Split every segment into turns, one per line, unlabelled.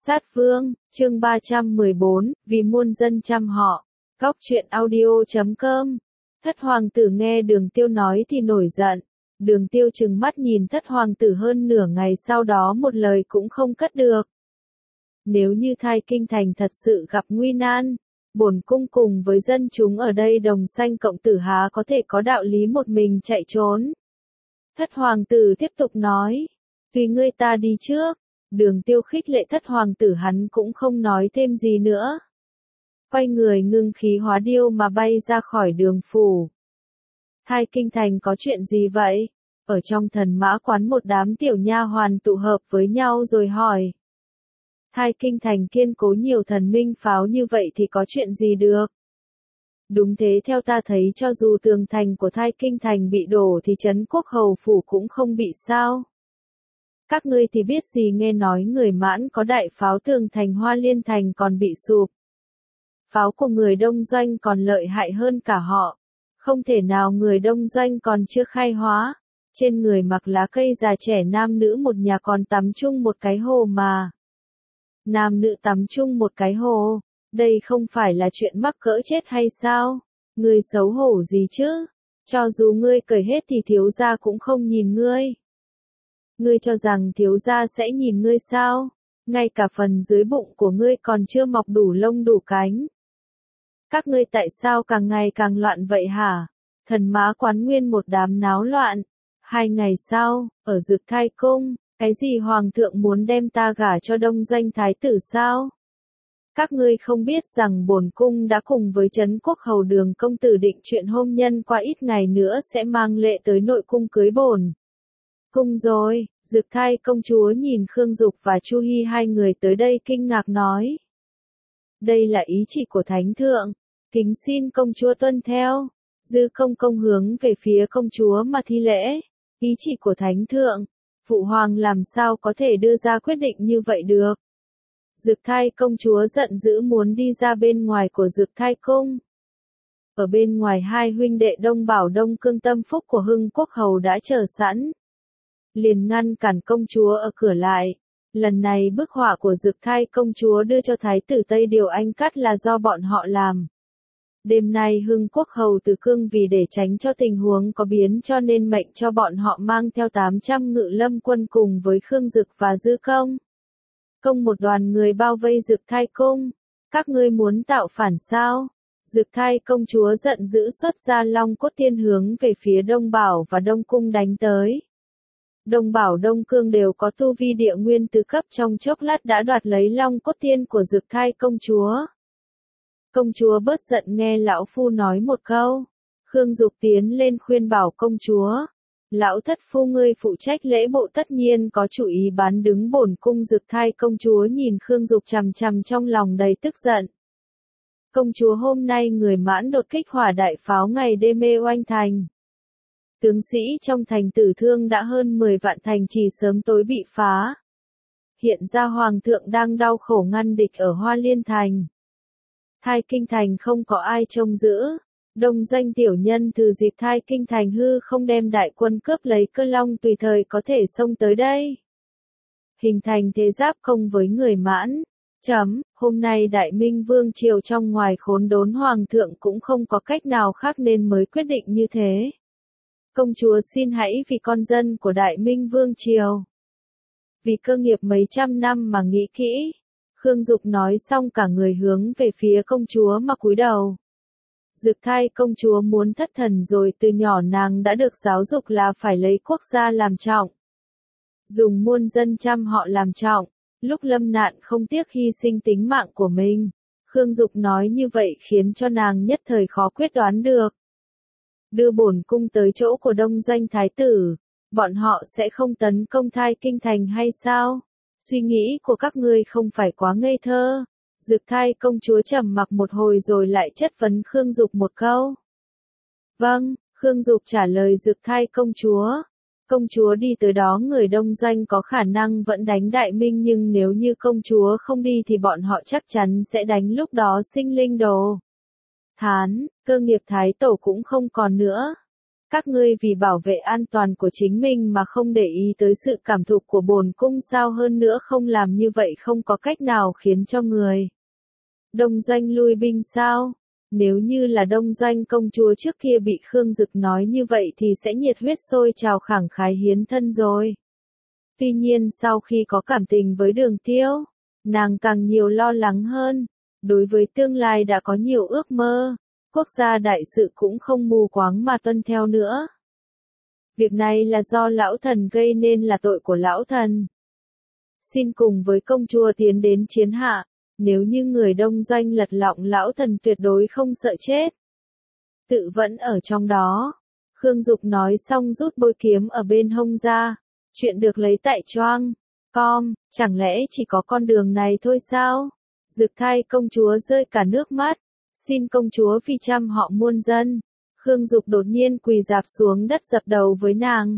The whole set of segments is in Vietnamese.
Sát Vương, chương 314, vì muôn dân chăm họ. Góc truyện audio.com. Thất hoàng tử nghe Đường Tiêu nói thì nổi giận. Đường Tiêu trừng mắt nhìn thất hoàng tử hơn nửa ngày, sau đó một lời cũng không cất được. Nếu như Thai Kinh Thành thật sự gặp nguy nan, bổn cung cùng với dân chúng ở đây đồng sanh cộng tử há có thể có đạo lý một mình chạy trốn. Thất hoàng tử tiếp tục nói, tùy ngươi ta đi trước. Đường Tiêu khích lệ thất hoàng tử, hắn cũng không nói thêm gì nữa. Quay người ngưng khí hóa điêu mà bay ra khỏi đường phủ. Thai Kinh Thành có chuyện gì vậy? Ở trong Thần Mã quán một đám tiểu nha hoàn tụ hợp với nhau rồi hỏi. Thai Kinh Thành kiên cố nhiều thần minh pháo như vậy thì có chuyện gì được? Đúng thế, theo ta thấy cho dù tường thành của Thai Kinh Thành bị đổ thì trấn Quốc Hầu phủ cũng không bị sao. Các ngươi thì biết gì, nghe nói người Mãn có đại pháo tường thành Hoa Liên Thành còn bị sụp. Pháo của người Đông Doanh còn lợi hại hơn cả họ. Không thể nào, người Đông Doanh còn chưa khai hóa. Trên người mặc lá cây, già trẻ nam nữ một nhà còn tắm chung một cái hồ mà. Nam nữ tắm chung một cái hồ, đây không phải là chuyện mắc cỡ chết hay sao? Ngươi xấu hổ gì chứ? Cho dù ngươi cởi hết thì thiếu gia cũng không nhìn ngươi. Ngươi cho rằng thiếu gia sẽ nhìn ngươi sao? Ngay cả phần dưới bụng của ngươi còn chưa mọc đủ lông đủ cánh. Các ngươi tại sao càng ngày càng loạn vậy hả? Thần Mã quán nguyên một đám náo loạn. 2 ngày sau, ở Dực Thai Cung, cái gì hoàng thượng muốn đem ta gả cho Đông Doanh thái tử sao? Các ngươi không biết rằng bổn cung đã cùng với Trấn Quốc Hầu Đường công tử định chuyện hôn nhân, qua ít ngày nữa sẽ mang lệ tới nội cung cưới bổn cung rồi. Dực Thai công chúa nhìn Khương Dục và Chu Hi hai người tới đây kinh ngạc nói. Đây là ý chỉ của Thánh Thượng, kính xin công chúa tuân theo. Dư công công hướng về phía công chúa mà thi lễ. Ý chỉ của Thánh Thượng, Phụ Hoàng làm sao có thể đưa ra quyết định như vậy được. Dực Thai công chúa giận dữ muốn đi ra bên ngoài của Dực Thai cung. Ở bên ngoài, hai huynh đệ Đông Bảo Đông Cương Tâm Phúc của Hưng Quốc Hầu đã chờ sẵn. Liền ngăn cản công chúa ở cửa lại. Lần này bức họa của Dực Thai công chúa đưa cho Thái tử Tây Điều Anh cắt là do bọn họ làm. Đêm nay Hưng Quốc Hầu Từ Cương vì để tránh cho tình huống có biến cho nên mệnh cho bọn họ mang theo 800 ngự lâm quân cùng với Khương Dực và Dư Công một đoàn người bao vây Dực Thai cung. Các ngươi muốn tạo phản sao? Dực Thai công chúa giận dữ xuất ra Long Cốt Tiên hướng về phía Đông Bảo và Đông Cung đánh tới. Đông Bảo Đông Cương đều có tu vi địa nguyên tứ cấp, trong chốc lát đã đoạt lấy Long Cốt Tiên của Dực Thai công chúa. Công chúa bớt giận, nghe lão phu nói một câu. Khương Dục tiến lên khuyên bảo công chúa. Lão thất phu, ngươi phụ trách lễ bộ tất nhiên có chủ ý bán đứng bổn cung. Dực Thai công chúa nhìn Khương Dục chằm chằm, trong lòng đầy tức giận. Công chúa, hôm nay người Mãn đột kích hỏa đại pháo, ngày đêm mê oanh thành. Tướng sĩ trong thành tử thương đã hơn 10 vạn, thành trì sớm tối bị phá. Hiện ra hoàng thượng đang đau khổ ngăn địch ở Hoa Liên Thành. Thai Kinh Thành không có ai trông giữ. Đông Doanh tiểu nhân từ dịp Thai Kinh Thành hư không đem đại quân cướp lấy Cơ Long, tùy thời có thể xông tới đây. Hình thành thế giáp công với người Mãn. Hôm nay Đại Minh Vương triều trong ngoài khốn đốn, hoàng thượng cũng không có cách nào khác nên mới quyết định như thế. Công chúa xin hãy vì con dân của Đại Minh Vương triều, vì cơ nghiệp mấy trăm năm mà nghĩ kỹ. Khương Dục nói xong cả người hướng về phía công chúa mà cúi đầu. Dực Thai công chúa muốn thất thần rồi, từ nhỏ nàng đã được giáo dục là phải lấy quốc gia làm trọng, dùng muôn dân chăm họ làm trọng, lúc lâm nạn không tiếc hy sinh tính mạng của mình. Khương Dục nói như vậy khiến cho nàng nhất thời khó quyết đoán được. Đưa bổn cung tới chỗ của Đông Doanh thái tử, bọn họ sẽ không tấn công Thai Kinh Thành hay sao? Suy nghĩ của các ngươi không phải quá ngây thơ. Dực Thai công chúa trầm mặc một hồi rồi lại chất vấn Khương Dục một câu. Vâng, Khương Dục trả lời Dực Thai công chúa. Công chúa đi tới đó, người Đông Doanh có khả năng vẫn đánh Đại Minh, nhưng nếu như công chúa không đi thì bọn họ chắc chắn sẽ đánh, lúc đó sinh linh đồ thán, cơ nghiệp thái tổ cũng không còn nữa. Các ngươi vì bảo vệ an toàn của chính mình mà không để ý tới sự cảm thụ của bổn cung sao, hơn nữa không làm như vậy không có cách nào khiến cho người Đông Doanh lui binh sao? Nếu như là Đông Doanh công chúa trước kia bị Khương Dực nói như vậy thì sẽ nhiệt huyết sôi trào khẳng khái hiến thân rồi. Tuy nhiên sau khi có cảm tình với Đường Tiêu, nàng càng nhiều lo lắng hơn. Đối với tương lai đã có nhiều ước mơ, quốc gia đại sự cũng không mù quáng mà tuân theo nữa. Việc này là do lão thần gây nên là tội của lão thần. Xin cùng với công chúa tiến đến chiến hạ, nếu như người Đông Doanh lật lọng lão thần tuyệt đối không sợ chết. Tự vẫn ở trong đó. Khương Dục nói xong rút bôi kiếm ở bên hông ra. Chuyện được lấy tại choang com, chẳng lẽ chỉ có con đường này thôi sao? Dực Thai công chúa rơi cả nước mắt. Xin công chúa vì trăm họ muôn dân. Khương Dục đột nhiên quỳ rạp xuống đất dập đầu với nàng.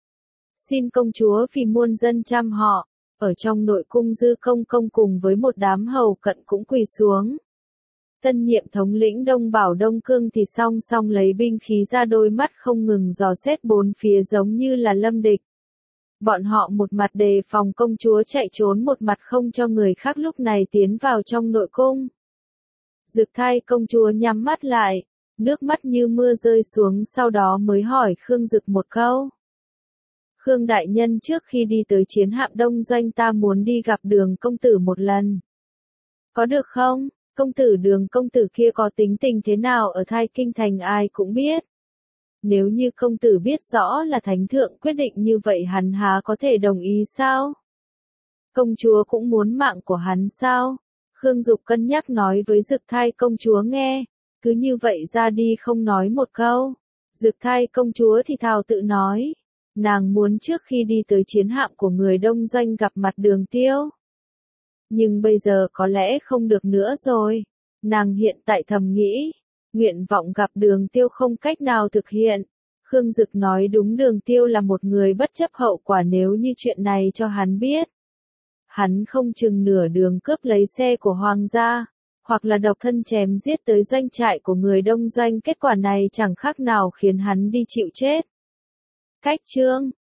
Xin công chúa vì muôn dân trăm họ. Ở trong nội cung Dư Công Công cùng với một đám hầu cận cũng quỳ xuống. Tân nhiệm thống lĩnh Đông Bảo Đông Cương thì song song lấy binh khí ra, đôi mắt không ngừng dò xét bốn phía giống như là lâm địch. Bọn họ một mặt đề phòng công chúa chạy trốn, một mặt không cho người khác lúc này tiến vào trong nội cung. Dực Thai công chúa nhắm mắt lại, nước mắt như mưa rơi xuống, sau đó mới hỏi Khương Dực một câu. Khương đại nhân, trước khi đi tới chiến hạm Đông Doanh ta muốn đi gặp Đường công tử một lần. Có được không? Công tử Đường công tử kia có tính tình thế nào ở Thai Kinh thành ai cũng biết. Nếu như công tử biết rõ là thánh thượng quyết định như vậy, hắn há có thể đồng ý sao? Công chúa cũng muốn mạng của hắn sao? Khương Dục cân nhắc nói với Dực Thai công chúa nghe, cứ như vậy ra đi không nói một câu. Dực Thai công chúa thì thào tự nói, nàng muốn trước khi đi tới chiến hạm của người Đông Doanh gặp mặt Đường Tiêu. Nhưng bây giờ có lẽ không được nữa rồi. Nàng hiện tại thầm nghĩ, nguyện vọng gặp Đường Tiêu không cách nào thực hiện. Khương Dực nói đúng, Đường Tiêu là một người bất chấp hậu quả, nếu như chuyện này cho hắn biết. Hắn không chừng nửa đường cướp lấy xe của hoàng gia, hoặc là độc thân chém giết tới doanh trại của người Đông Doanh, kết quả này chẳng khác nào khiến hắn đi chịu chết. Cách chương